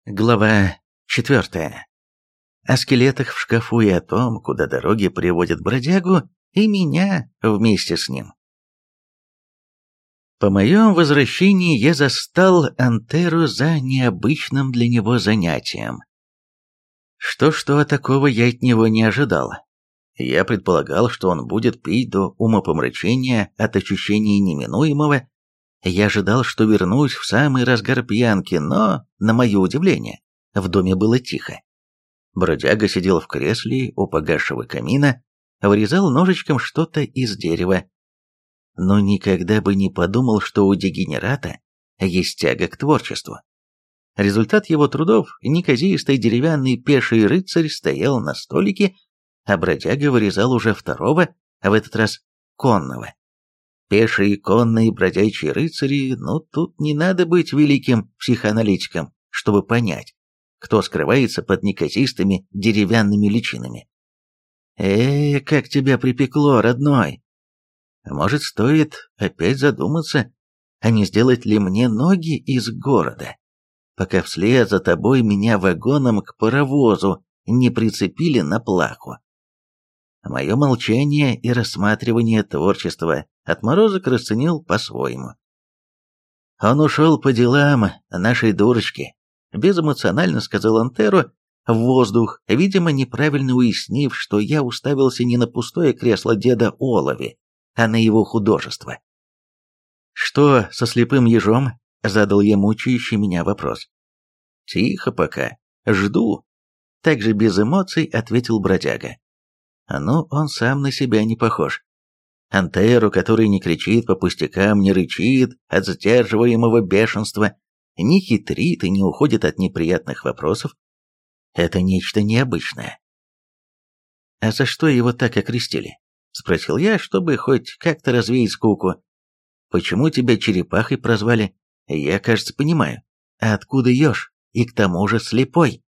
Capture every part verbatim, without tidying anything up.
Глава четвертая. О скелетах в шкафу и о том, куда дороги приводят бродягу, и меня вместе с ним. По моем возвращении я застал Антеру за необычным для него занятием. Что-что, а такого я от него не ожидал. Я предполагал, что он будет пить до умопомрачения от ощущения неминуемого. Я ожидал, что вернусь в самый разгар пьянки, но, на мое удивление, в доме было тихо. Бродяга сидел в кресле у погасшего камина, вырезал ножичком что-то из дерева. Но никогда бы не подумал, что у дегенерата есть тяга к творчеству. Результат его трудов, неказистый деревянный пеший рыцарь, стоял на столике, а бродяга вырезал уже второго, а в этот раз конного. Пешие, конные, бродячие рыцари, ну тут не надо быть великим психоаналитиком, чтобы понять, кто скрывается под неказистыми деревянными личинами. Э, как тебя припекло, родной! Может, стоит опять задуматься, а не сделать ли мне ноги из города, пока вслед за тобой меня вагоном к паровозу не прицепили на плаху. Мое молчание и рассматривание творчества отморозок расценил по-своему. «Он ушел по делам нашей дурочки», — безэмоционально сказал Антеро в воздух, видимо, неправильно уяснив, что я уставился не на пустое кресло деда Олови, а на его художество. «Что со слепым ежом?» — задал я мучающий меня вопрос. «Тихо пока. Жду», — также без эмоций ответил бродяга. Ну, он сам на себя не похож. Антеру, который не кричит по пустякам, не рычит от сдерживаемого бешенства, не хитрит и не уходит от неприятных вопросов, это нечто необычное. «А за что его так окрестили?» — спросил я, чтобы хоть как-то развеять скуку. «Почему тебя черепахой прозвали? Я, кажется, понимаю. А откуда еж? И к тому же слепой?»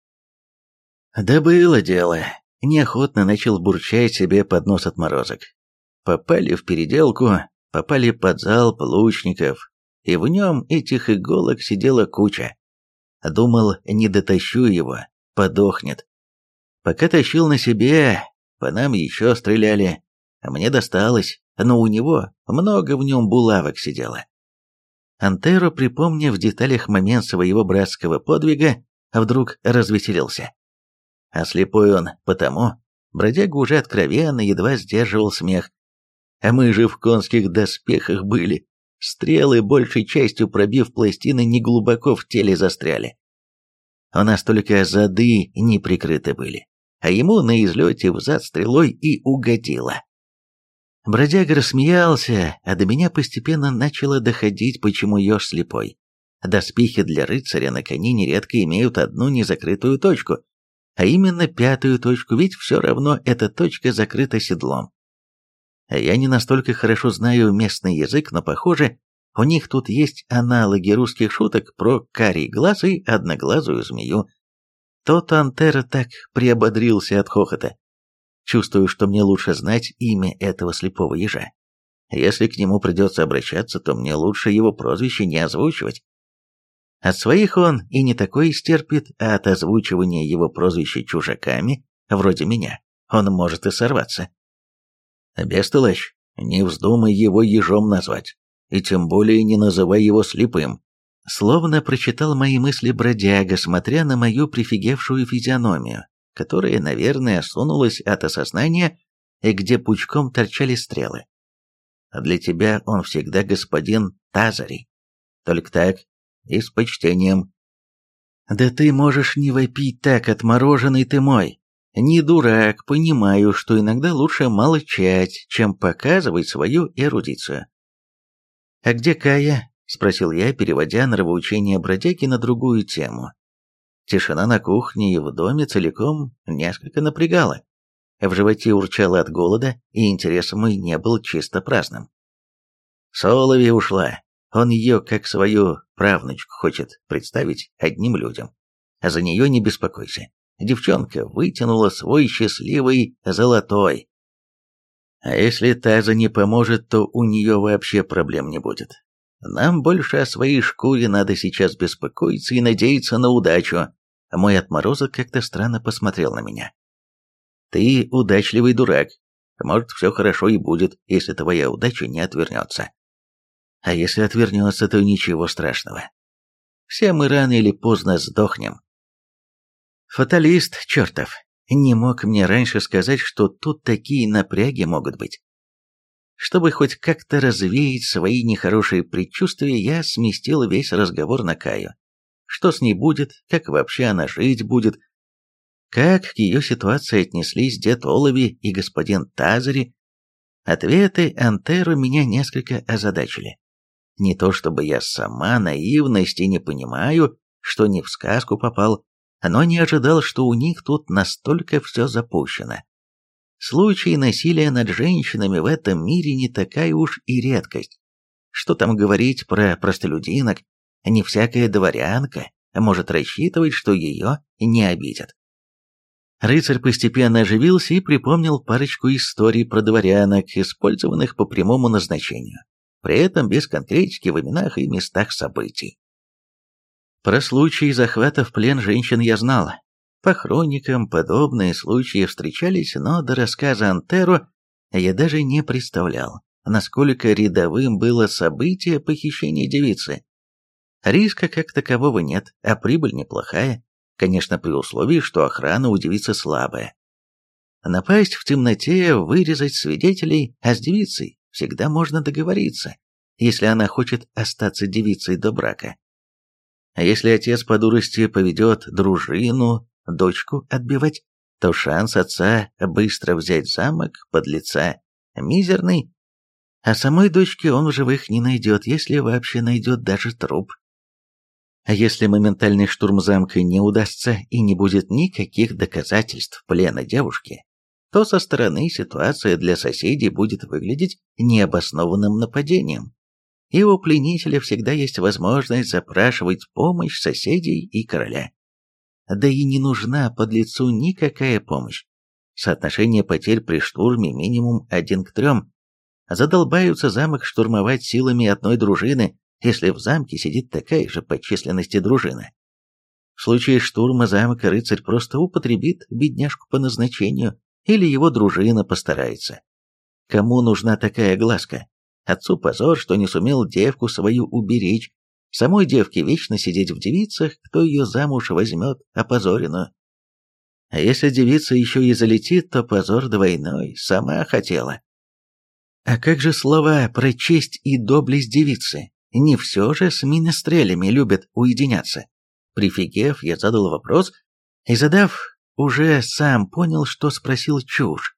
«Да было дело», — неохотно начал бурчать себе под нос отморозок. «Попали в переделку, попали под залп лучников, и в нем этих иголок сидела куча. Думал, не дотащу его, подохнет. Пока тащил на себе, по нам еще стреляли, а мне досталось, но у него много в нем булавок сидело». Антеро, припомнив в деталях момент своего братского подвига, вдруг развеселился. А слепой он потому, бродяга уже откровенно едва сдерживал смех. А мы же в конских доспехах были, стрелы, большей частью пробив пластины, неглубоко в теле застряли. У нас только зады не прикрыты были, а ему на излете взад стрелой и угодило. Бродяга рассмеялся, а до меня постепенно начало доходить, почему еж слепой. Доспехи для рыцаря на коне нередко имеют одну незакрытую точку, а именно пятую точку, ведь все равно эта точка закрыта седлом. Я не настолько хорошо знаю местный язык, но, похоже, у них тут есть аналоги русских шуток про карий глаз и одноглазую змею. Тот Антера так приободрился от хохота. Чувствую, что мне лучше знать имя этого слепого ежа. Если к нему придется обращаться, то мне лучше его прозвище не озвучивать. От своих он и не такой стерпит, а от озвучивания его прозвища чужаками, вроде меня, он может и сорваться. Бестолочь, не вздумай его ежом назвать, и тем более не называй его слепым. Словно прочитал мои мысли бродяга, смотря на мою прифигевшую физиономию, которая, наверное, осунулась от осознания, и где пучком торчали стрелы. Для тебя он всегда господин Тазарий. Только так, и с почтением. Да ты можешь не вопить так, отмороженный ты мой. Не дурак, понимаю, что иногда лучше молчать, чем показывать свою эрудицию. «А где Кая?» — спросил я, переводя нравоучение бродяги на другую тему. Тишина на кухне и в доме целиком несколько напрягала. В животе урчало от голода, и интерес мой не был чисто праздным. Солови ушла. Он ее, как свою правнучку, хочет представить одним людям. А за нее не беспокойся. Девчонка вытянула свой счастливый золотой. А если Таза не поможет, то у нее вообще проблем не будет. Нам больше о своей шкуре надо сейчас беспокоиться и надеяться на удачу. Мой отморозок как-то странно посмотрел на меня. «Ты удачливый дурак. Может, все хорошо и будет, если твоя удача не отвернется. А если отвернется, то ничего страшного. Все мы рано или поздно сдохнем». Фаталист чертов. Не мог мне раньше сказать, что тут такие напряги могут быть. Чтобы хоть как-то развеять свои нехорошие предчувствия, я сместил весь разговор на Каю. Что с ней будет, как вообще она жить будет, как к ее ситуации отнеслись дед Олови и господин Тазари. Ответы Антеру меня несколько озадачили. Не то чтобы я сама наивности не понимаю, что не в сказку попал, но не ожидал, что у них тут настолько все запущено. Случаи насилия над женщинами в этом мире не такая уж и редкость. Что там говорить про простолюдинок, не всякая дворянка может рассчитывать, что ее не обидят. Рыцарь постепенно оживился и припомнил парочку историй про дворянок, использованных по прямому назначению, при этом без конкретики в именах и местах событий. Про случаи захвата в плен женщин я знала. По хроникам подобные случаи встречались, но до рассказа Антеро я даже не представлял, насколько рядовым было событие похищения девицы. Риска как такового нет, а прибыль неплохая, конечно, при условии, что охрана у девицы слабая. Напасть в темноте, вырезать свидетелей, а с девицей всегда можно договориться, если она хочет остаться девицей до брака. А если отец по дурости поведет дружину, дочку отбивать, то шанс отца быстро взять замок подлеца мизерный, а самой дочки он в живых не найдет, если вообще найдет даже труп. А если моментальный штурм замка не удастся и не будет никаких доказательств плена девушки, то со стороны ситуация для соседей будет выглядеть необоснованным нападением. И у пленителя всегда есть возможность запрашивать помощь соседей и короля. Да и не нужна подлецу никакая помощь. Соотношение потерь при штурме минимум один к трем. Задолбаются замок штурмовать силами одной дружины, если в замке сидит такая же по численности дружина. В случае штурма замка рыцарь просто употребит бедняжку по назначению, или его дружина постарается. Кому нужна такая глазка? Отцу позор, что не сумел девку свою уберечь. Самой девке вечно сидеть в девицах, кто ее замуж возьмет, опозоренную. А если девица еще и залетит, то позор двойной, сама хотела. А как же слова про честь и доблесть девицы? Не все же с министрелями любят уединяться. Прифигев, я задал вопрос, и задав, уже сам понял, что спросил чушь.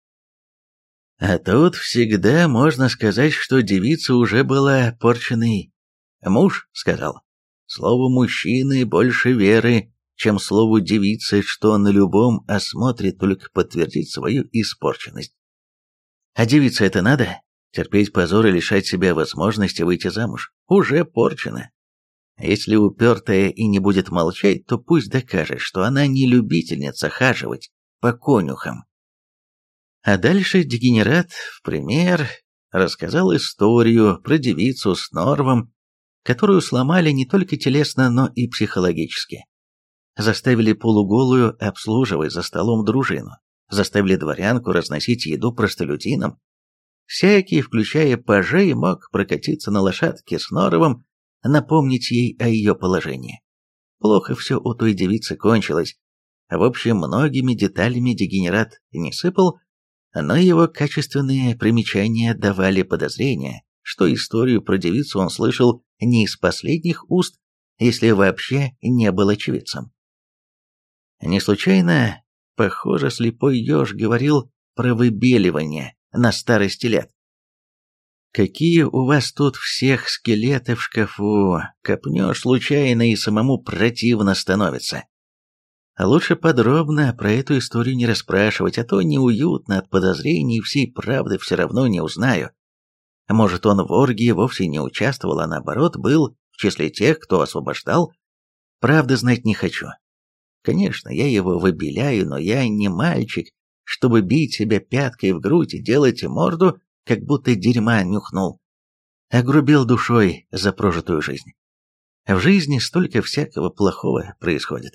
А тут всегда можно сказать, что девица уже была порченной. Муж сказал, слову мужчины больше веры, чем слову девицы, что на любом осмотре только подтвердит свою испорченность. А девице это надо? Терпеть позор и лишать себя возможности выйти замуж? Уже порчена. Если упертая и не будет молчать, то пусть докажет, что она не любительница хаживать по конюхам. А дальше дегенерат, в пример, рассказал историю про девицу с Норвом, которую сломали не только телесно, но и психологически. Заставили полуголую обслуживать за столом дружину, заставили дворянку разносить еду простолюдинам. Всякий, включая пажей, мог прокатиться на лошадке с Норовым, напомнить ей о ее положении. Плохо все у той девицы кончилось. В общем, многими деталями дегенерат не сыпал, но его качественные примечания давали подозрение, что историю про девицу он слышал не из последних уст, если вообще не был очевидцем. Не случайно, похоже, слепой еж говорил про выбеливание на старости лет. Какие у вас тут всех скелеты в шкафу, копнешь случайно и самому противно становится. А лучше подробно про эту историю не расспрашивать, а то неуютно от подозрений и всей правды все равно не узнаю. Может, он в оргии вовсе не участвовал, а наоборот был в числе тех, кто освобождал. Правды знать не хочу. Конечно, я его выбеляю, но я не мальчик, чтобы бить себя пяткой в грудь и делать морду, как будто дерьма нюхнул. Огрубел душой за прожитую жизнь. В жизни столько всякого плохого происходит,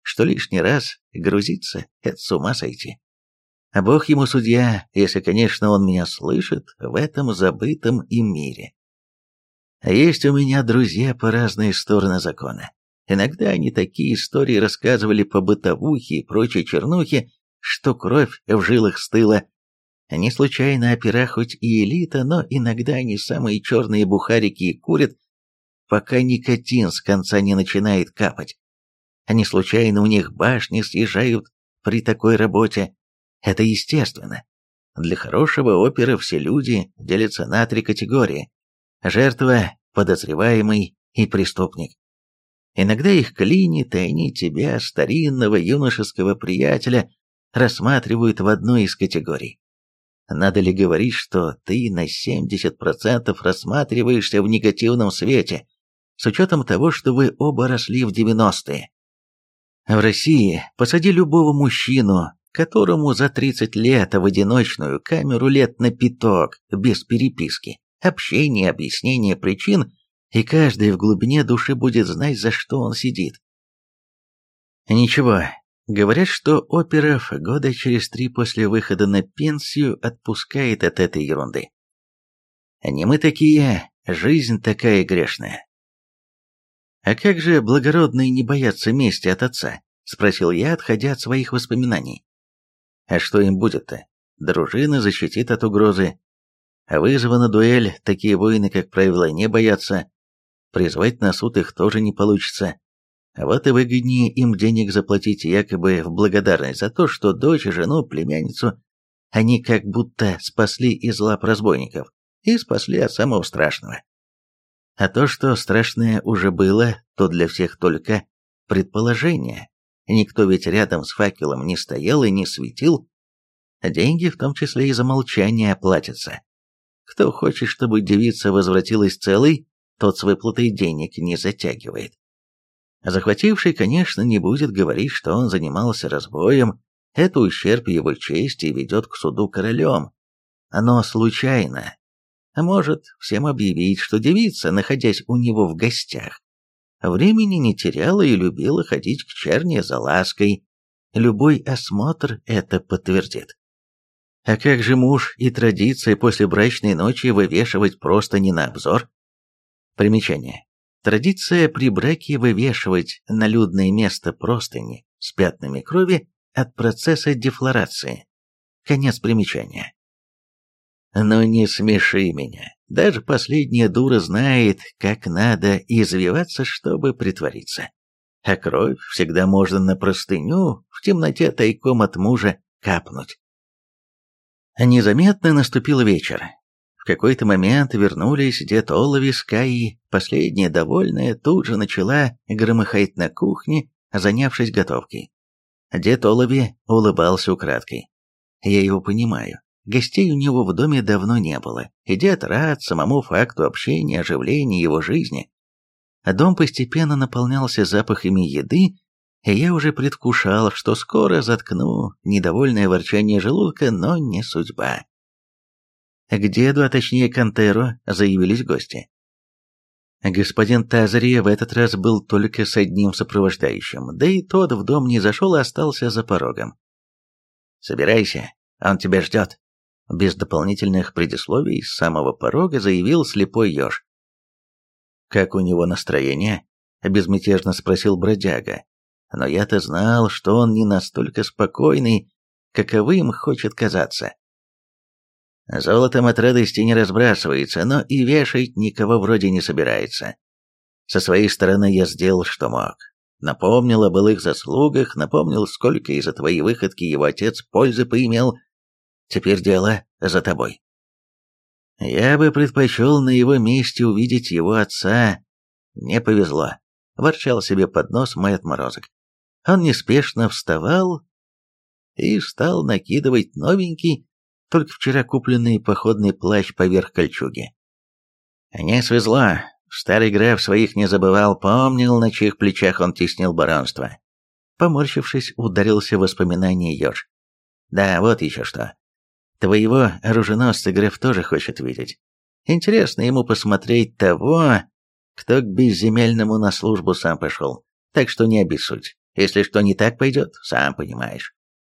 что лишний раз грузиться — это с ума сойти. А Бог ему судья, если, конечно, он меня слышит в этом забытом им мире. А есть у меня друзья по разные стороны закона. Иногда они такие истории рассказывали по бытовухе и прочей чернухе, что кровь в жилах стыла. Не случайно опера хоть и элита, но иногда они самые черные бухарики и курят, пока никотин с конца не начинает капать. Не случайно у них башни съезжают при такой работе. Это естественно. Для хорошего опера все люди делятся на три категории: жертва, подозреваемый и преступник. Иногда их клинит, и они тебя, старинного юношеского приятеля, рассматривают в одной из категорий. Надо ли говорить, что ты на семьдесят процентов рассматриваешься в негативном свете, с учетом того, что вы оба росли в девяностые? В России посади любого мужчину, которому за тридцать лет в одиночную камеру лет на пяток, без переписки, общения, объяснения причин, и каждый в глубине души будет знать, за что он сидит. Ничего, говорят, что оперов года через три после выхода на пенсию отпускает от этой ерунды. Не мы такие, жизнь такая грешная. «А как же благородные не боятся мести от отца?» — спросил я, отходя от своих воспоминаний. «А что им будет-то? Дружина защитит от угрозы. А вызова на дуэль такие воины, как правило, не боятся. Призвать на суд их тоже не получится. А вот и выгоднее им денег заплатить якобы в благодарность за то, что дочь, жену, племянницу они как будто спасли из лап разбойников и спасли от самого страшного. А то, что страшное уже было, то для всех только предположение. Никто ведь рядом с факелом не стоял и не светил. Деньги, в том числе и за молчание, платятся. Кто хочет, чтобы девица возвратилась целой, тот с выплатой денег не затягивает. Захвативший, конечно, не будет говорить, что он занимался разбоем, это ущерб его чести и ведет к суду королем. Но случайно. А может всем объявить, что девица, находясь у него в гостях, времени не теряла и любила ходить к черне за лаской. Любой осмотр это подтвердит. А как же муж и традиция после брачной ночи вывешивать просто не на обзор? Примечание. Традиция при браке вывешивать на людное место простыни с пятнами крови от процесса дефлорации. Конец примечания. Но не смеши меня. Даже последняя дура знает, как надо извиваться, чтобы притвориться. А кровь всегда можно на простыню в темноте тайком от мужа капнуть. Незаметно наступил вечер. В какой-то момент вернулись дед Олови с Каей. Последняя, довольная, тут же начала громыхать на кухне, занявшись готовкой. Дед Олови улыбался украдкой. Я его понимаю. Гостей у него в доме давно не было, и дед рад самому факту общения, оживления его жизни. Дом постепенно наполнялся запахами еды, и я уже предвкушал, что скоро заткну недовольное ворчание желудка, но не судьба. К деду, а точнее к Антеру, заявились гости. Господин Тазари в этот раз был только с одним сопровождающим, да и тот в дом не зашел, а остался за порогом. «Собирайся, он тебя ждет», — без дополнительных предисловий с самого порога заявил слепой еж. «Как у него настроение?» — безмятежно спросил бродяга. Но я-то знал, что он не настолько спокойный, каковым хочет казаться. Золотом от радости не разбрасывается, но и вешать никого вроде не собирается. Со своей стороны я сделал, что мог. Напомнил о былых заслугах, напомнил, сколько из-за твоей выходки его отец пользы поимел. Теперь дело за тобой. Я бы предпочел на его месте увидеть его отца. Не повезло, ворчал себе под нос мой отморозок. Он неспешно вставал и стал накидывать новенький, только вчера купленный походный плащ поверх кольчуги. Не свезло. Старый граф своих не забывал, помнил, на чьих плечах он теснил баронство. Поморщившись, ударился в воспоминания еж. Да, вот еще что. Твоего оруженосца граф тоже хочет видеть. Интересно ему посмотреть того, кто к безземельному на службу сам пошел. Так что не обессудь. Если что не так пойдет, сам понимаешь.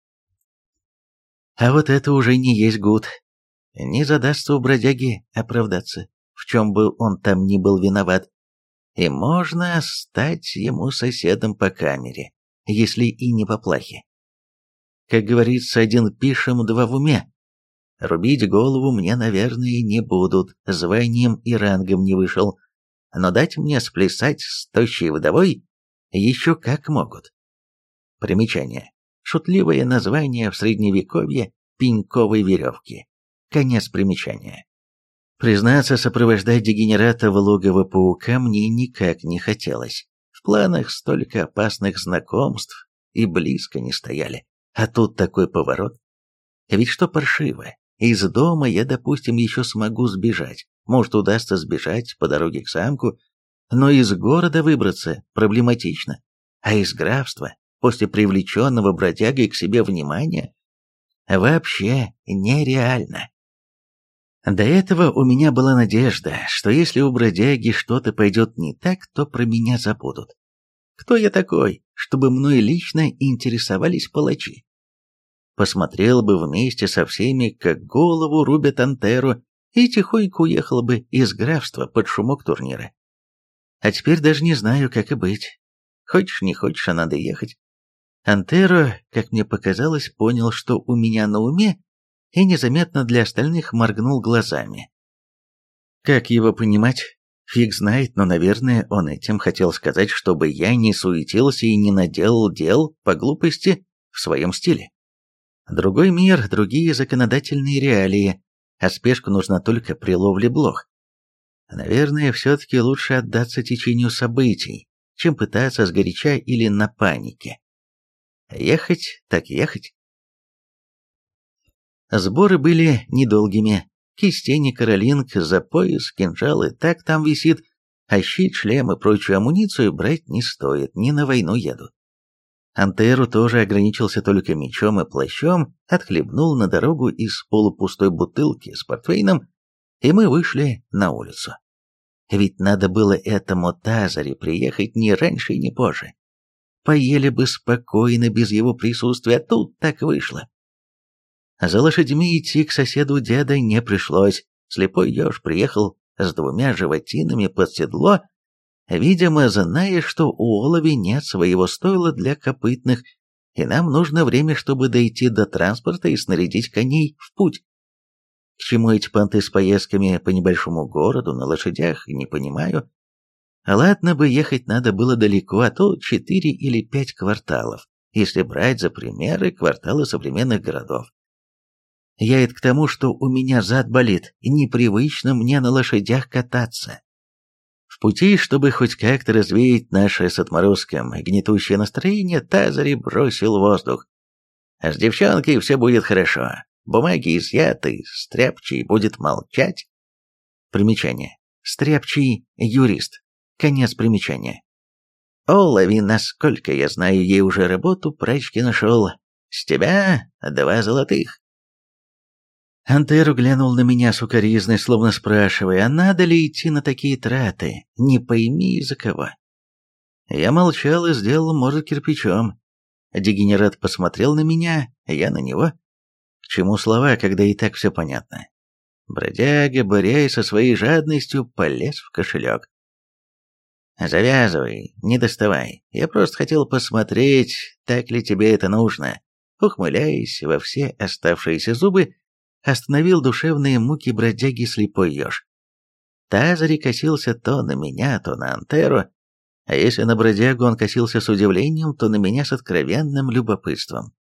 А вот это уже не есть гуд. Не задастся у бродяги оправдаться, в чем бы он там ни был виноват. И можно стать ему соседом по камере, если и не по плахе. Как говорится, один пишем, два в уме. Рубить голову мне, наверное, не будут, званием и рангом не вышел, но дать мне сплясать с тощей вдовой еще как могут. Примечание. Шутливое название в средневековье пеньковой веревки. Конец примечания. Признаться, сопровождать дегенерата в логово паука мне никак не хотелось. В планах столько опасных знакомств и близко не стояли. А тут такой поворот. Ведь что паршиво, из дома я, допустим, еще смогу сбежать. Может, удастся сбежать по дороге к замку, но из города выбраться проблематично. А из графства, после привлеченного бродягой к себе внимания, вообще нереально. До этого у меня была надежда, что если у бродяги что-то пойдет не так, то про меня забудут. Кто я такой, чтобы мной лично интересовались палачи? Посмотрел бы вместе со всеми, как голову рубят Антеру, и тихонько уехал бы из графства под шумок турнира. А теперь даже не знаю, как и быть. Хочешь, не хочешь, а надо ехать. Антеро, как мне показалось, понял, что у меня на уме, и незаметно для остальных моргнул глазами. Как его понимать? Фиг знает, но, наверное, он этим хотел сказать, чтобы я не суетился и не наделал дел по глупости в своем стиле. Другой мир, другие законодательные реалии, а спешка нужна только при ловле блох. Наверное, все-таки лучше отдаться течению событий, чем пытаться сгоряча или на панике. Ехать так ехать. Сборы были недолгими. Кистени, каролинг, за пояс, кинжалы так там висит, а щит, шлем и прочую амуницию брать не стоит, не на войну еду. Антеру тоже ограничился только мечом и плащом, отхлебнул на дорогу из полупустой бутылки с портвейном, и мы вышли на улицу. Ведь надо было этому Тазаре приехать не раньше и не позже. Поели бы спокойно без его присутствия, а тут так вышло. За лошадьми идти к соседу деда не пришлось. Слепой еж приехал с двумя животинами под седло, видимо, зная, что у Олови нет своего стойла для копытных, и нам нужно время, чтобы дойти до транспорта и снарядить коней в путь. К чему эти понты с поездками по небольшому городу на лошадях, не понимаю. Ладно бы ехать надо было далеко, а то четыре или пять кварталов, если брать за примеры кварталы современных городов. Я это к тому, что у меня зад болит, и непривычно мне на лошадях кататься. В пути, чтобы хоть как-то развеять наше с отморозком гнетущее настроение, Тазари бросил воздух. С девчонкой все будет хорошо. Бумаги изъяты, Стряпчий будет молчать. Примечание. Стряпчий – юрист. Конец примечания. Олови, насколько я знаю, ей уже работу прачки нашел. С тебя два золотых. Антеру глянул на меня сукоризной, словно спрашивая, а надо ли идти на такие траты, не пойми из-за кого. Я молчал и сделал морду кирпичом. Дегенерат посмотрел на меня, я на него. К чему слова, когда и так все понятно? Бродяга, борясь со своей жадностью, полез в кошелек. «Завязывай, не доставай. Я просто хотел посмотреть, так ли тебе это нужно». Ухмыляясь во все оставшиеся зубы, остановил душевные муки бродяги слепой еж. Тазари косился то на меня, то на Антеру, а если на бродягу он косился с удивлением, то на меня с откровенным любопытством.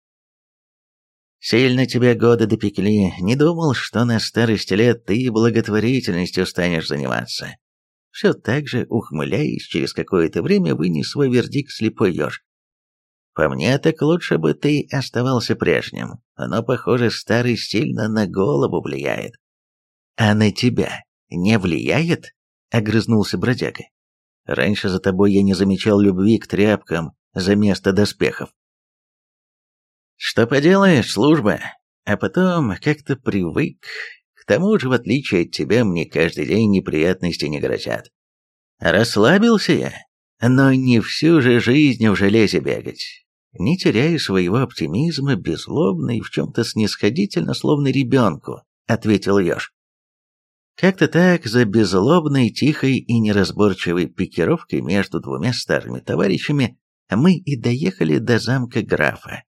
«Сильно тебя годы допекли, не думал, что на старости лет ты благотворительностью станешь заниматься». Все так же, ухмыляясь, через какое-то время вынес свой вердикт слепой еж. «По мне, так лучше бы ты оставался прежним, но, похоже, старый сильно на голову влияет». «А на тебя не влияет?» — огрызнулся бродяга. «Раньше за тобой я не замечал любви к тряпкам за место доспехов». «Что поделаешь, служба?» А потом как-то привык. К тому же, в отличие от тебя, мне каждый день неприятности не грозят. Расслабился я, но не всю же жизнь в железе бегать. не теряя своего оптимизма, беззлобно и в чем-то снисходительно, словно ребенку, ответил еж. Как-то так, за беззлобной, тихой и неразборчивой пикировкой между двумя старыми товарищами мы и доехали до замка графа.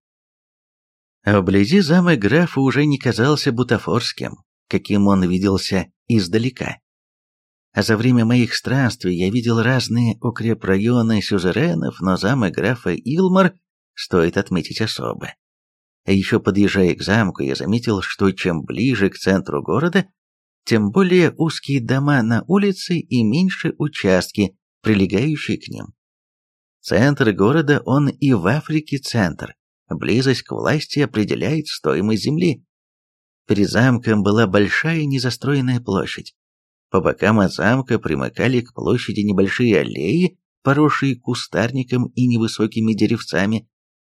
Вблизи замок графа уже не казался бутафорским, каким он виделся издалека. А за время моих странствий я видел разные укрепрайоны сюзеренов, но замок графа Илмар стоит отметить особо. А еще подъезжая к замку, я заметил, что чем ближе к центру города, тем более узкие дома на улице и меньше участки, прилегающие к ним. Центр города, он и в Африке центр. Близость к власти определяет стоимость земли. Перед замком была большая незастроенная площадь. По бокам от замка примыкали к площади небольшие аллеи, поросшие кустарником и невысокими деревцами.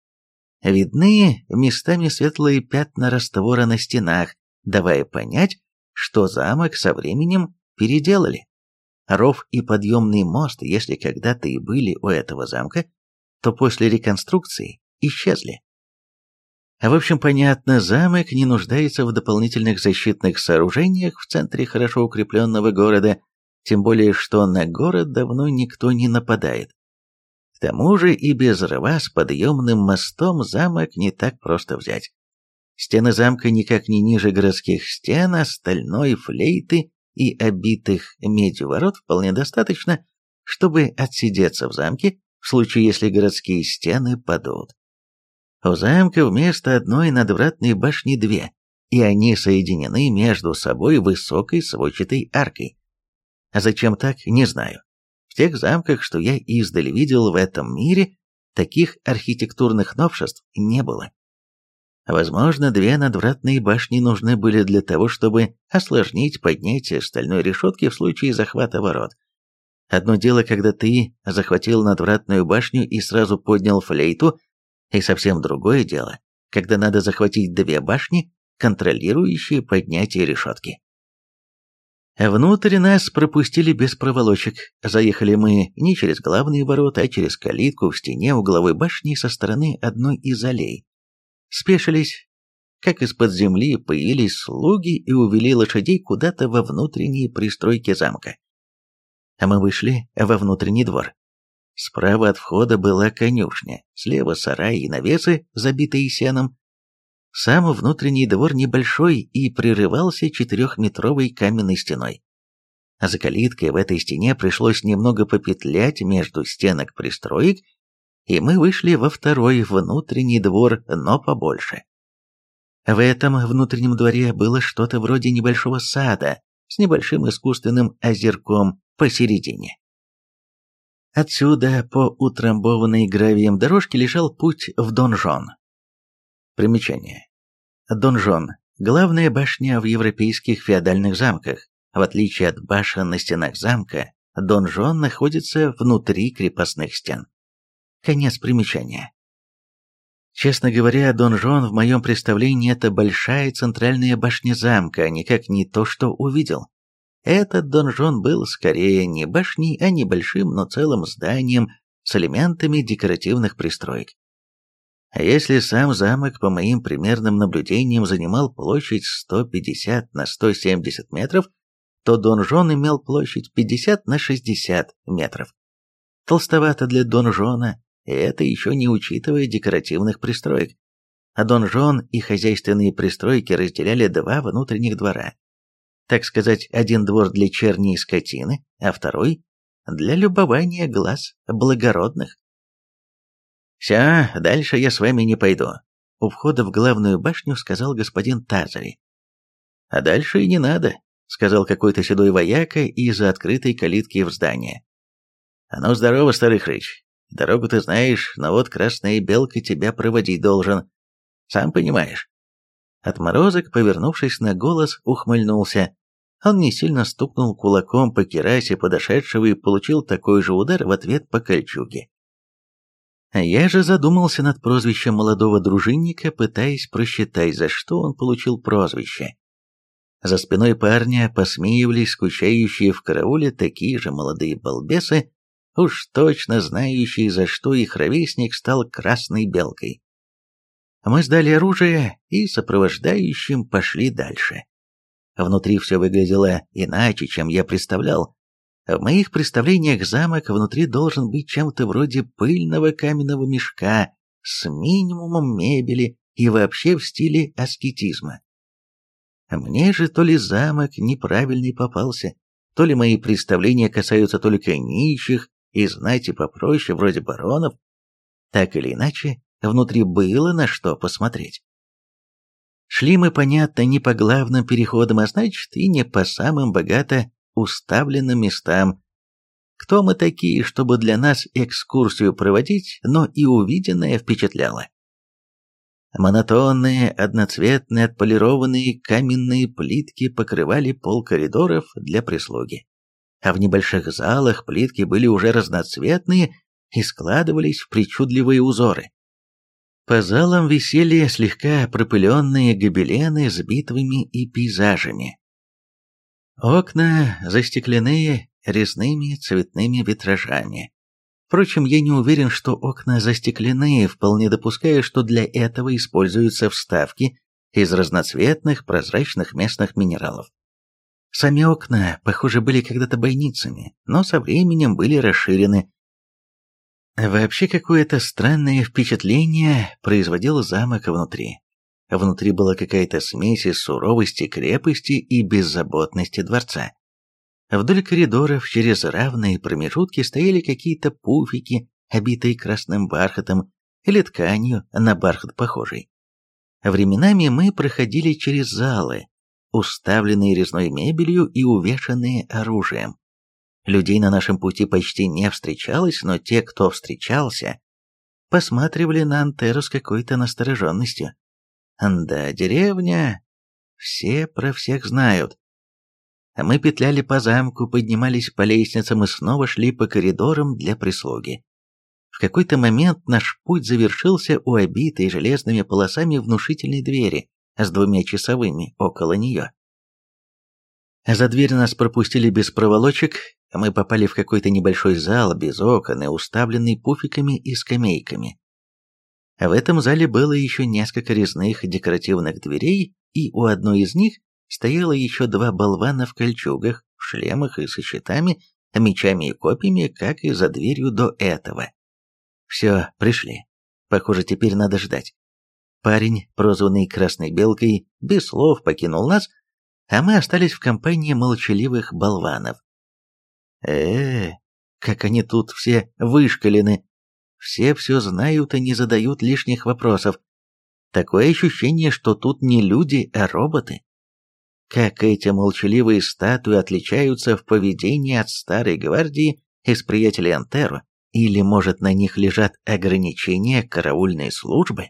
Видны местами светлые пятна раствора на стенах, давая понять, что замок со временем переделали. Ров и подъемный мост, если когда-то и были у этого замка, то после реконструкции исчезли. В общем, понятно, замок не нуждается в дополнительных защитных сооружениях в центре хорошо укрепленного города, тем более что на город давно никто не нападает. К тому же и без рва с подъемным мостом замок не так просто взять. Стены замка никак не ниже городских стен, а стальной флейты и обитых медью ворот вполне достаточно, чтобы отсидеться в замке в случае, если городские стены падут. У замка вместо одной надвратной башни две, и они соединены между собой высокой сводчатой аркой. А зачем так, не знаю. В тех замках, что я издали видел в этом мире, таких архитектурных новшеств не было. Возможно, две надвратные башни нужны были для того, чтобы осложнить поднятие стальной решетки в случае захвата ворот. Одно дело, когда ты захватил надвратную башню и сразу поднял флейту, и совсем другое дело, когда надо захватить две башни, контролирующие поднятие решетки. Внутрь нас пропустили без проволочек. Заехали мы не через главные ворота, а через калитку в стене угловой башни со стороны одной из аллей. Спешились, как из-под земли появились слуги и увели лошадей куда-то во внутренние пристройки замка. А мы вышли во внутренний двор. Справа от входа была конюшня, слева сарай и навесы, забитые сеном. Сам внутренний двор небольшой и прерывался четырехметровой каменной стеной. А за калиткой в этой стене пришлось немного попетлять между стенок пристроек, и мы вышли во второй внутренний двор, но побольше. В этом внутреннем дворе было что-то вроде небольшого сада с небольшим искусственным озерком посередине. Отсюда по утрамбованной гравием дорожке лежал путь в донжон. Примечание. Донжон – главная башня в европейских феодальных замках. В отличие от башен на стенах замка, донжон находится внутри крепостных стен. Конец примечания. Честно говоря, донжон в моем представлении это большая центральная башня замка, а никак не то, что увидел. Этот донжон был скорее не башней, а небольшим, но целым зданием с элементами декоративных пристроек. А если сам замок, по моим примерным наблюдениям, занимал площадь сто пятьдесят на сто семьдесят метров, то донжон имел площадь пятьдесят на шестьдесят метров. Толстовато для донжона, и это еще не учитывая декоративных пристроек. А донжон и хозяйственные пристройки разделяли два внутренних двора. Так сказать, один двор для черни и скотины, а второй – для любования глаз благородных. «Все, дальше я с вами не пойду», – у входа в главную башню сказал господин Тазари. «А дальше и не надо», – сказал какой-то седой вояка из-за открытой калитки в здание. «А ну, здорово, старый хрыч. Дорогу ты знаешь, но вот красная белка тебя проводить должен. Сам понимаешь». Отморозок, повернувшись на голос, ухмыльнулся. Он не сильно стукнул кулаком по керасе подошедшего и получил такой же удар в ответ по кольчуге. Я же задумался над прозвищем молодого дружинника, пытаясь просчитать, за что он получил прозвище. За спиной парня посмеивались скучающие в карауле такие же молодые балбесы, уж точно знающий, за что их ровесник стал красной белкой. Мы сдали оружие и сопровождающим пошли дальше. Внутри все выглядело иначе, чем я представлял. В моих представлениях замок внутри должен быть чем-то вроде пыльного каменного мешка с минимумом мебели и вообще в стиле аскетизма. Мне же то ли замок неправильный попался, то ли мои представления касаются только нищих и знати попроще, вроде баронов. Так или иначе, внутри было на что посмотреть. Шли мы, понятно, не по главным переходам, а значит, и не по самым богато уставленным местам. Кто мы такие, чтобы для нас экскурсию проводить, но и увиденное впечатляло. Монотонные, одноцветные, отполированные каменные плитки покрывали пол коридоров для прислуги. А в небольших залах плитки были уже разноцветные и складывались в причудливые узоры. По залам висели слегка пропыленные гобелены с битвами и пейзажами. Окна застекленные резными цветными витражами. Впрочем, я не уверен, что окна застеклены, вполне допуская, что для этого используются вставки из разноцветных прозрачных местных минералов. Сами окна, похоже, были когда-то бойницами, но со временем были расширены. Вообще какое-то странное впечатление производил замок внутри. Внутри была какая-то смесь из суровости крепости и беззаботности дворца. Вдоль коридоров через равные промежутки стояли какие-то пуфики, обитые красным бархатом или тканью на бархат похожий. Временами мы проходили через залы, уставленные резной мебелью и увешанные оружием. Людей на нашем пути почти не встречалось, но те, кто встречался, посматривали на Антеру с какой-то настороженностью. Да, деревня, все про всех знают. Мы петляли по замку, поднимались по лестницам и снова шли по коридорам для прислуги. В какой-то момент наш путь завершился у обитой железными полосами внушительной двери с двумя часовыми около нее. За дверь нас пропустили без проволочек, мы попали в какой-то небольшой зал без окон и уставленный пуфиками и скамейками. В этом зале было еще несколько резных декоративных дверей, и у одной из них стояло еще два болвана в кольчугах, в шлемах и со щитами, мечами и копьями, как и за дверью до этого. Все, пришли. Похоже, теперь надо ждать. Парень, прозванный Красной Белкой, без слов покинул нас, а мы остались в компании молчаливых болванов. э как они тут все вышкалены. Все все знают и не задают лишних вопросов. Такое ощущение, что тут не люди, а роботы. Как эти молчаливые статуи отличаются в поведении от старой гвардии из приятелей Антеро, или, может, на них лежат ограничения караульной службы?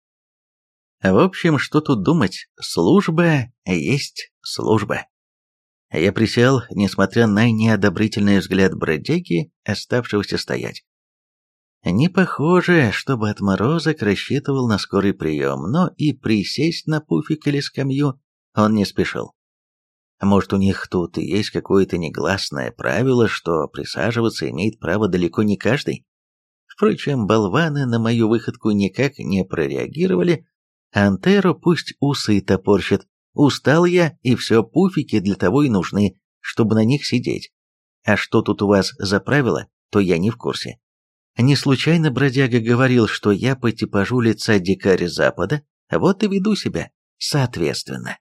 В общем, что тут думать, служба есть служба. Я присел, несмотря на неодобрительный взгляд бродяги, оставшегося стоять. Не похоже, чтобы отморозок рассчитывал на скорый прием, но и присесть на пуфик или скамью он не спешил. Может, у них тут и есть какое-то негласное правило, что присаживаться имеет право далеко не каждый? Впрочем, болваны на мою выходку никак не прореагировали. Антеро пусть усы топорщит. Устал я, и все пуфики для того и нужны, чтобы на них сидеть. А что тут у вас за правило, то я не в курсе. Не случайно бродяга говорил, что я по типажу лица дикаря Запада, вот и веду себя соответственно.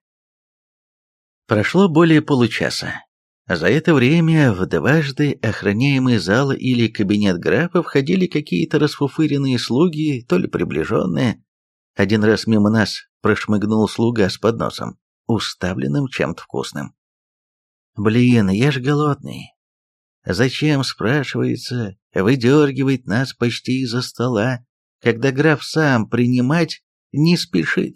Прошло более получаса. За это время в дважды охраняемый зал или кабинет графа входили какие-то расфуфыренные слуги, то ли приближенные. Один раз мимо нас прошмыгнул слуга с подносом, уставленным чем-то вкусным. «Блин, я ж голодный. Зачем, спрашивается, выдергивать нас почти из-за стола, когда граф сам принимать не спешит?»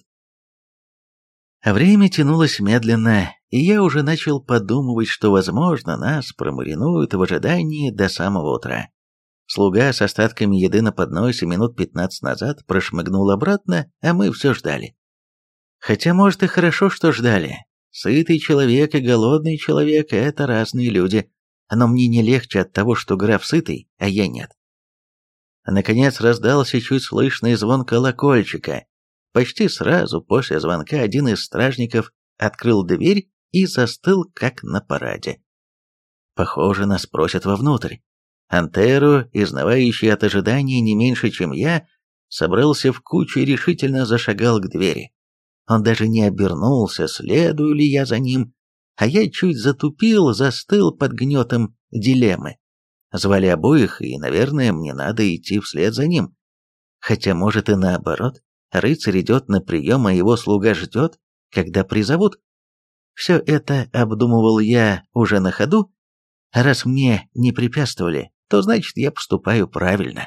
Время тянулось медленно, и я уже начал подумывать, что, возможно, нас промаринуют в ожидании до самого утра. Слуга с остатками еды на подносе минут пятнадцать назад прошмыгнул обратно, а мы все ждали. Хотя, может, и хорошо, что ждали. Сытый человек и голодный человек – это разные люди. но мне не легче от того, что граф сытый, а я нет. Наконец раздался чуть слышный звон колокольчика. Почти сразу после звонка один из стражников открыл дверь и застыл, как на параде. Похоже, нас просят вовнутрь. Антеро, изнывающий от ожидания не меньше, чем я, собрался в кучу и решительно зашагал к двери. Он даже не обернулся, следую ли я за ним, а я чуть затупил, застыл под гнетом дилеммы. Звали обоих, и, наверное, мне надо идти вслед за ним. Хотя, может, и наоборот. Рыцарь идет на прием, а его слуга ждет, когда призовут. Все это обдумывал я уже на ходу. Раз мне не препятствовали, то значит, я поступаю правильно.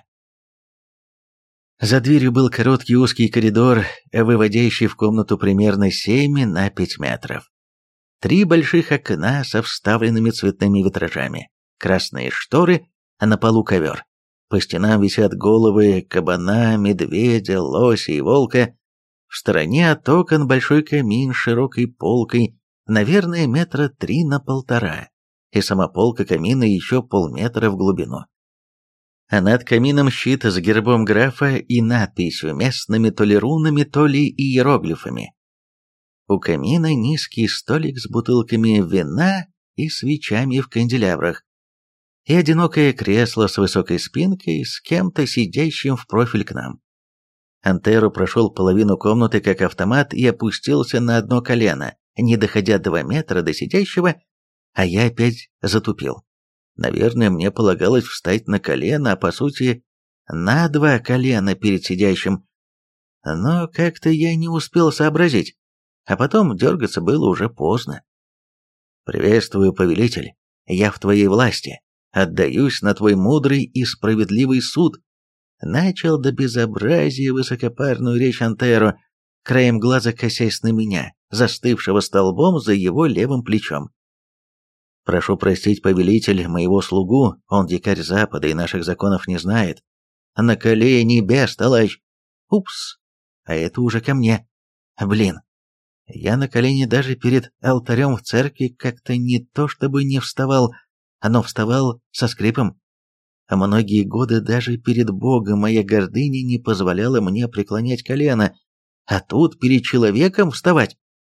За дверью был короткий узкий коридор, выводящий в комнату примерно семь на пять метров. Три больших окна со вставленными цветными витражами, красные шторы, а на полу ковер. По стенам висят головы кабана, медведя, лося и волка. В стороне от окон большой камин с широкой полкой, наверное, метра три на полтора, и сама полка камина еще полметра в глубину. А над камином щит с гербом графа и надписью местными то ли рунами, то ли иероглифами. У камина низкий столик с бутылками вина и свечами в канделябрах, и одинокое кресло с высокой спинкой с кем-то сидящим в профиль к нам. Антеро прошел половину комнаты как автомат и опустился на одно колено, не доходя два метра до сидящего, а я опять затупил. Наверное, мне полагалось встать на колено, а по сути, на два колена перед сидящим. Но как-то я не успел сообразить, а потом дергаться было уже поздно. «Приветствую, повелитель, я в твоей власти. Отдаюсь на твой мудрый и справедливый суд», начал до безобразия высокопарную речь Антеро, краем глаза косясь на меня, застывшего столбом за его левым плечом. «Прошу простить, повелитель, моего слугу, он дикарь Запада и наших законов не знает. На колени, бестолочь! Упс, а это уже ко мне. Блин, я на колени даже перед алтарем в церкви как-то не то чтобы не вставал, но вставал со скрипом. А многие годы даже перед Богом моя гордыня не позволяла мне преклонять колено, а тут перед человеком вставать.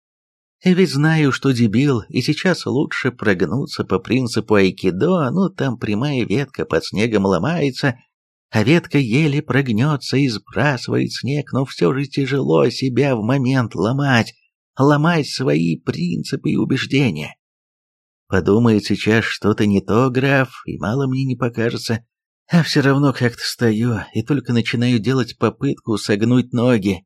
Ведь знаю, что дебил, и сейчас лучше прогнуться по принципу айкидо, ну там прямая ветка под снегом ломается, а ветка еле прогнется и сбрасывает снег, но все же тяжело себя в момент ломать, ломать свои принципы и убеждения. Подумает сейчас что-то не то, граф, и мало мне не покажется, а все равно как-то стою и только начинаю делать попытку согнуть ноги.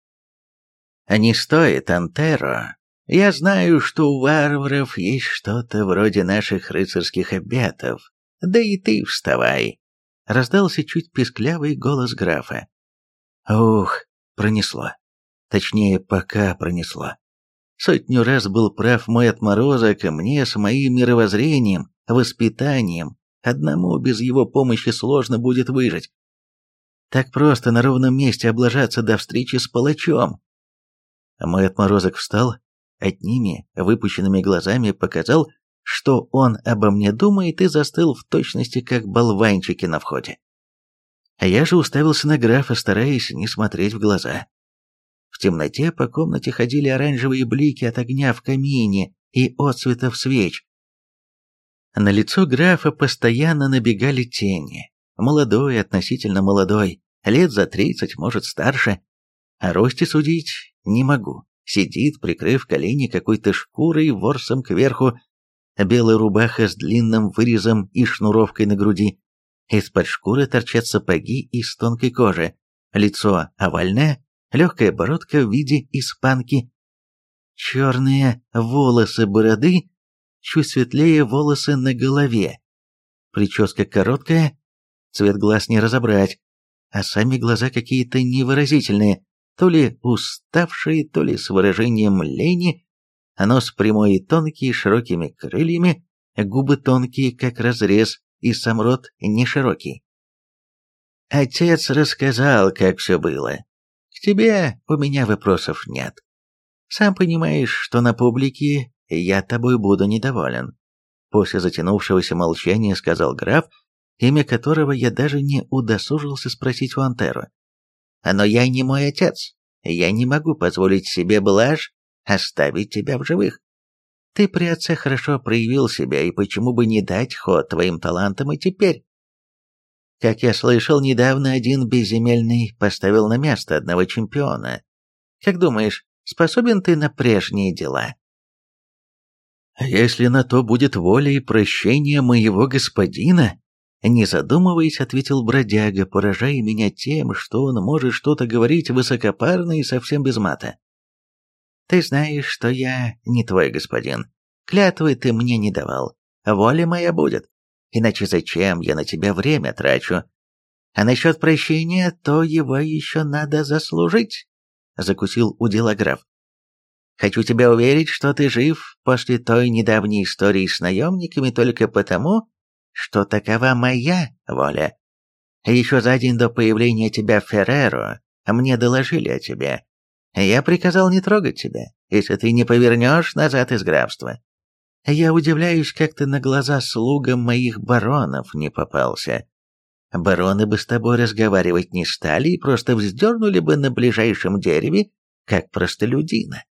А не стоит, Антеро. Я знаю, что у варваров есть что-то вроде наших рыцарских обетов. Да и ты вставай. Раздался чуть песклявый голос графа. Ух, пронесло. Точнее, пока пронесло. Сотню раз был прав мой отморозок, мне с моим мировоззрением, воспитанием, одному без его помощи сложно будет выжить. Так просто на ровном месте облажаться до встречи с палачом. Мой отморозок встал, одними выпущенными глазами показал, что он обо мне думает, и застыл в точности, как болванчики на входе. А я же уставился на графа, стараясь не смотреть в глаза. В темноте по комнате ходили оранжевые блики от огня в камине и отцветов свеч. На лицо графа постоянно набегали тени. Молодой, относительно молодой, лет за тридцать, может, старше. О росте судить не могу. Сидит, прикрыв колени какой-то шкурой ворсом кверху, белая рубаха с длинным вырезом и шнуровкой на груди. Из-под шкуры торчат сапоги из тонкой кожи. Лицо овальное, легкая бородка в виде испанки. Черные волосы бороды, чуть светлее волосы на голове. Прическа короткая, цвет глаз не разобрать, а сами глаза какие-то невыразительные, то ли уставшие, то ли с выражением лени, нос прямой и тонкий, широкими крыльями, губы тонкие, как разрез, и сам рот не широкий. Отец рассказал, как все было. К тебе у меня вопросов нет. Сам понимаешь, что на публике я тобой буду недоволен. После затянувшегося молчания сказал граф, имя которого я даже не удосужился спросить у Антеро. «Но я не мой отец. Я не могу позволить себе блажь оставить тебя в живых. Ты при отце хорошо проявил себя, и почему бы не дать ход твоим талантам и теперь? Как я слышал, недавно один безземельный поставил на место одного чемпиона. Как думаешь, способен ты на прежние дела?» «Если на то будет воля и прощение моего господина», не задумываясь, ответил бродяга, поражая меня тем, что он может что-то говорить высокопарно и совсем без мата. «Ты знаешь, что я не твой господин. Клятвы ты мне не давал. Воля моя будет. Иначе зачем я на тебя время трачу? А насчет прощения, то его еще надо заслужить», — закусил у дела граф. «Хочу тебя уверить, что ты жив после той недавней истории с наемниками только потому, что такова моя воля. Еще за день до появления тебя в Ферреро мне доложили о тебе. Я приказал не трогать тебя, если ты не повернешь назад из графства. Я удивляюсь, как ты на глаза слугам моих баронов не попался. Бароны бы с тобой разговаривать не стали и просто вздернули бы на ближайшем дереве, как простолюдина».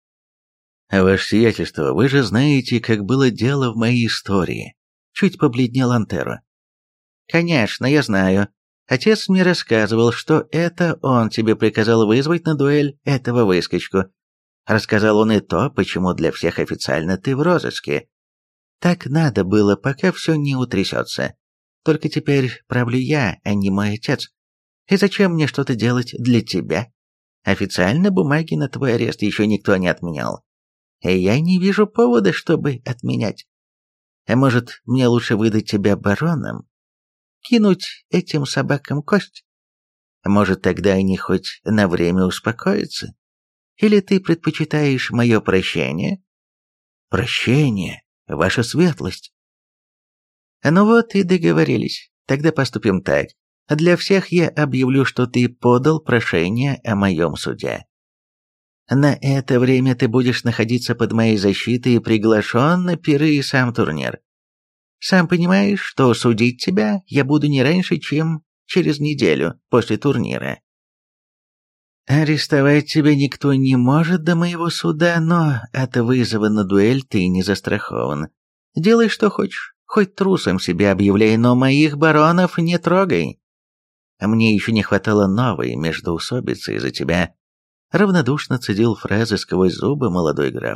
«Ваше сиятельство, вы же знаете, как было дело в моей истории», — чуть побледнел Антеро. «Конечно, я знаю. Отец мне рассказывал, что это он тебе приказал вызвать на дуэль этого выскочку. Рассказал он и то, почему для всех официально ты в розыске. Так надо было, пока все не утрясется. Только теперь правлю я, а не мой отец. И зачем мне что-то делать для тебя? Официально бумаги на твой арест еще никто не отменял. И я не вижу повода, чтобы отменять. А может, мне лучше выдать тебя бароном? Кинуть этим собакам кость? Может, тогда они хоть на время успокоятся? Или ты предпочитаешь мое прощение?» «Прощение, ваша светлость». «Ну вот и договорились. Тогда поступим так. Для всех я объявлю, что ты подал прошение о моем суде. На это время ты будешь находиться под моей защитой и приглашен на пиры и сам турнир. Сам понимаешь, что судить тебя я буду не раньше, чем через неделю после турнира. Арестовать тебя никто не может до моего суда, но от вызова на дуэль ты не застрахован. Делай, что хочешь, хоть трусом себя объявляй, но моих баронов не трогай. Мне еще не хватало новой междоусобицы из-за тебя». Равнодушно цедил фразы сквозь зубы молодой граф.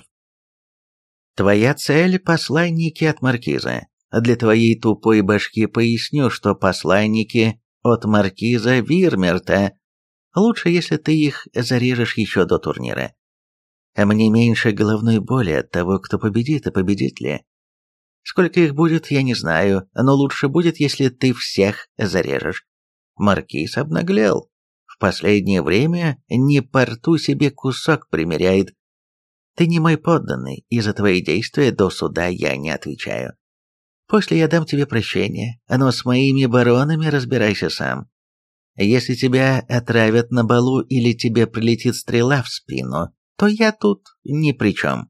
«Твоя цель — посланники от маркиза. Для твоей тупой башки поясню, что посланники от маркиза Вирмерта. Лучше, если ты их зарежешь еще до турнира. А мне меньше головной боли от того, кто победит и победит ли. Сколько их будет, я не знаю, но лучше будет, если ты всех зарежешь. Маркиз обнаглел. В последнее время не порту себе кусок примеряет. Ты не мой подданный, и за твои действия до суда я не отвечаю. После я дам тебе прощение, но с моими баронами разбирайся сам. Если тебя отравят на балу или тебе прилетит стрела в спину, то я тут ни при чем.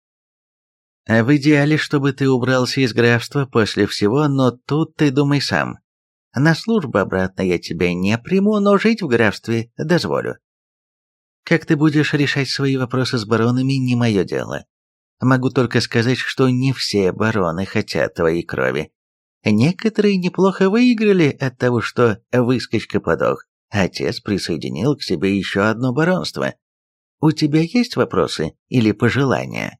А в идеале, чтобы ты убрался из графства после всего, но тут ты думай сам. На службу обратно я тебя не приму, но жить в графстве дозволю. Как ты будешь решать свои вопросы с баронами, не мое дело. Могу только сказать, что не все бароны хотят твоей крови. Некоторые неплохо выиграли от того, что выскочка подох. Отец присоединил к себе еще одно баронство. У тебя есть вопросы или пожелания?»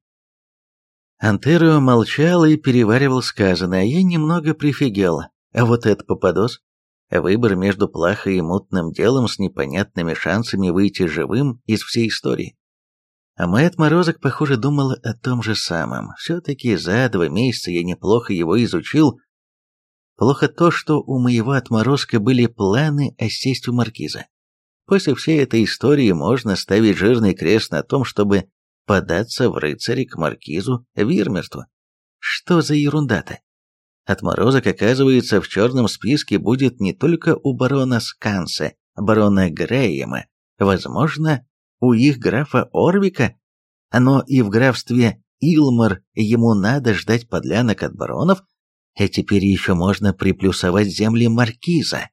Антеро молчал и переваривал сказанное, а я немного прифигел. А вот это попадос. Выбор между плахой и мутным делом с непонятными шансами выйти живым из всей истории. А мой отморозок, похоже, думал о том же самом. Все-таки за два месяца я неплохо его изучил. Плохо то, что у моего отморозка были планы осесть у маркиза. После всей этой истории можно ставить жирный крест на том, чтобы податься в рыцари к маркизу Вирмерту. Что за ерунда-то? Отморозок, оказывается, в черном списке будет не только у барона Сканса, барона Грэема, возможно, у их графа Орвика, но и в графстве Илмар ему надо ждать подлянок от баронов, а теперь еще можно приплюсовать земли маркиза.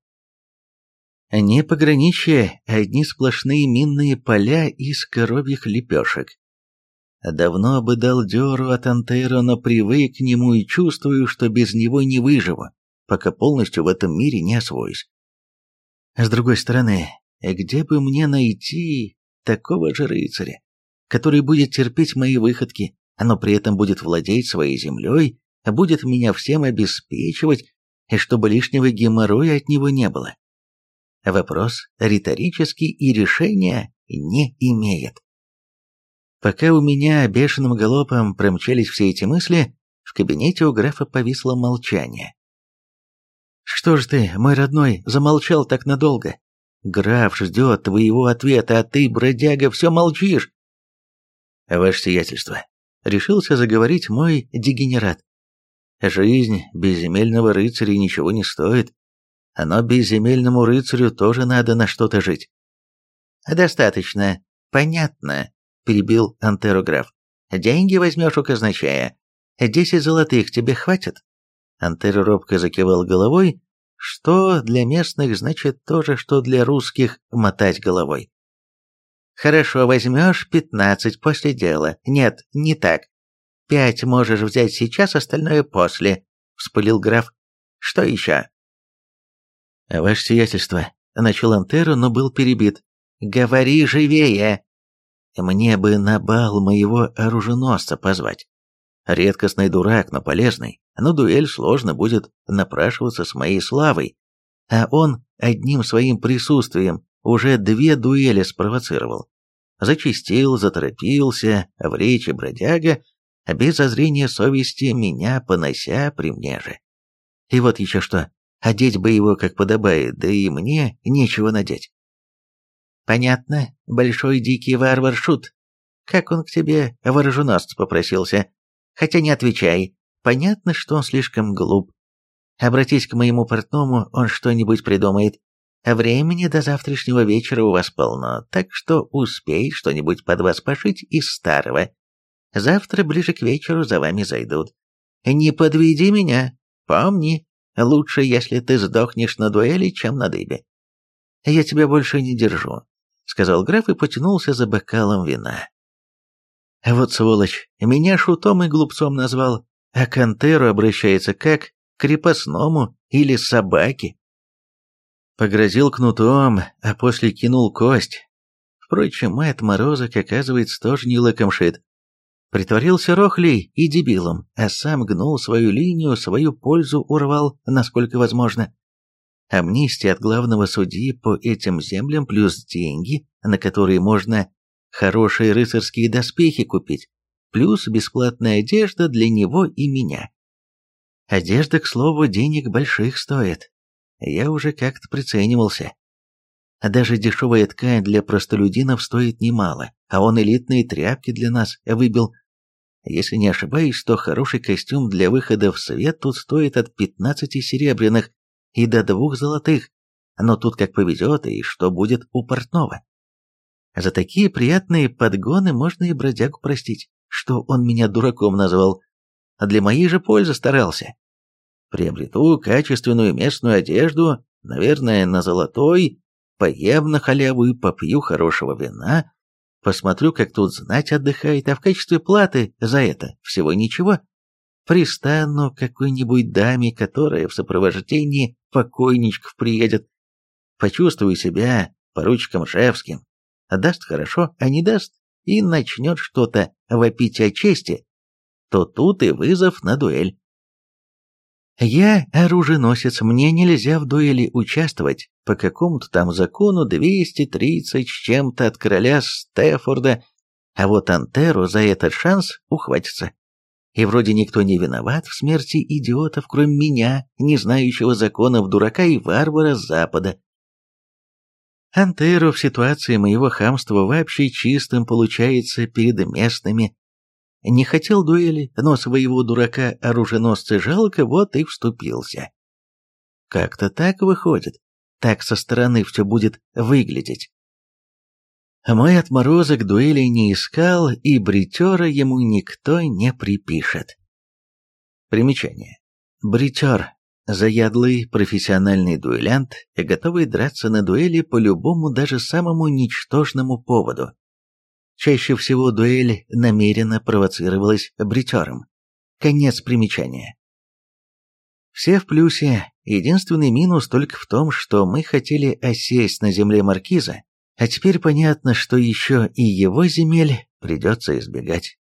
Не пограничье, а одни сплошные минные поля из коровьих лепешек. Давно бы дал дёру от Антеро, но привык к нему и чувствую, что без него не выживу, пока полностью в этом мире не освоюсь. С другой стороны, где бы мне найти такого же рыцаря, который будет терпеть мои выходки, но при этом будет владеть своей землей, будет меня всем обеспечивать, и чтобы лишнего геморроя от него не было? Вопрос риторический и решения не имеет. Пока у меня бешеным галопом промчались все эти мысли, в кабинете у графа повисло молчание. «Что ж ты, мой родной, замолчал так надолго? Граф ждет твоего ответа, а ты, бродяга, все молчишь!» «Ваше сиятельство», — решился заговорить мой дегенерат. «Жизнь безземельного рыцаря ничего не стоит, но безземельному рыцарю тоже надо на что-то жить». «Достаточно, понятно», — перебил Антеро граф. «Деньги возьмешь у казначея. Десять золотых тебе хватит?» Антеро робко закивал головой, что для местных значит то же, что для русских мотать головой. «Хорошо, возьмешь пятнадцать после дела. Нет, не так. Пять можешь взять сейчас, остальное после», — вспылил граф. «Что еще?» «Ваше сиятельство», — начал Антеро, но был перебит. «Говори живее!» «Мне бы на бал моего оруженосца позвать. Редкостный дурак, но полезный. На дуэль сложно будет напрашиваться с моей славой, а он одним своим присутствием уже две дуэли спровоцировал. Зачастил, заторопился, в речи бродяга, без зазрения совести меня понося при мне же. И вот еще что, одеть бы его как подобает, да и мне нечего надеть». «Понятно, большой дикий варвар Шут. Как он к тебе в оруженосце попросился? Хотя не отвечай, понятно, что он слишком глуп. Обратись к моему портному, он что-нибудь придумает. Времени до завтрашнего вечера у вас полно, так что успей что-нибудь под вас пошить из старого. Завтра ближе к вечеру за вами зайдут. Не подведи меня, помни, лучше, если ты сдохнешь на дуэли, чем на дыбе. Я тебя больше не держу», — сказал граф и потянулся за бокалом вина. Вот сволочь, меня шутом и глупцом назвал, а к Антеру обращается как к крепостному или собаке. Погрозил кнутом, а после кинул кость. Впрочем, мой отморозок, оказывается, тоже не лыком шит. Притворился рохлей и дебилом, а сам гнул свою линию, свою пользу урвал, насколько возможно. Амнистия от главного судьи по этим землям плюс деньги, на которые можно хорошие рыцарские доспехи купить, плюс бесплатная одежда для него и меня. Одежда, к слову, денег больших стоит. Я уже как-то приценивался. Даже дешевая ткань для простолюдинов стоит немало, а он элитные тряпки для нас выбил. Если не ошибаюсь, то хороший костюм для выхода в свет тут стоит от пятнадцати серебряных и до двух золотых, но тут как повезет и что будет у портного. За такие приятные подгоны можно и бродягу простить, что он меня дураком назвал, а для моей же пользы старался. Приобрету качественную местную одежду, наверное, на золотой, поем на халяву и попью хорошего вина, посмотрю, как тут знать отдыхает, а в качестве платы за это всего ничего. Пристану какой-нибудь даме, которая в сопровождении покойничков приедет. Почувствую себя поручиком Ржевским. Даст хорошо, а не даст, и начнет что-то вопить о чести, то тут и вызов на дуэль. Я оруженосец, мне нельзя в дуэли участвовать по какому-то там закону двести тридцать с чем-то от короля Стефорда, а вот Антеро за этот шанс ухватится. И вроде никто не виноват в смерти идиотов, кроме меня, не знающего законов дурака и варвара с запада. Антеро в ситуации моего хамства вообще чистым получается перед местными. Не хотел дуэли, но своего дурака-оруженосца жалко, вот и вступился. Как-то так выходит, так со стороны все будет выглядеть. Мой отморозок дуэли не искал, и бритера ему никто не припишет. Примечание. Бритер – заядлый профессиональный дуэлянт, готовый драться на дуэли по любому, даже самому ничтожному поводу. Чаще всего дуэль намеренно провоцировалась бритером. Конец примечания. Все в плюсе, единственный минус только в том, что мы хотели осесть на земле маркиза, а теперь понятно, что еще и его земель придется избегать.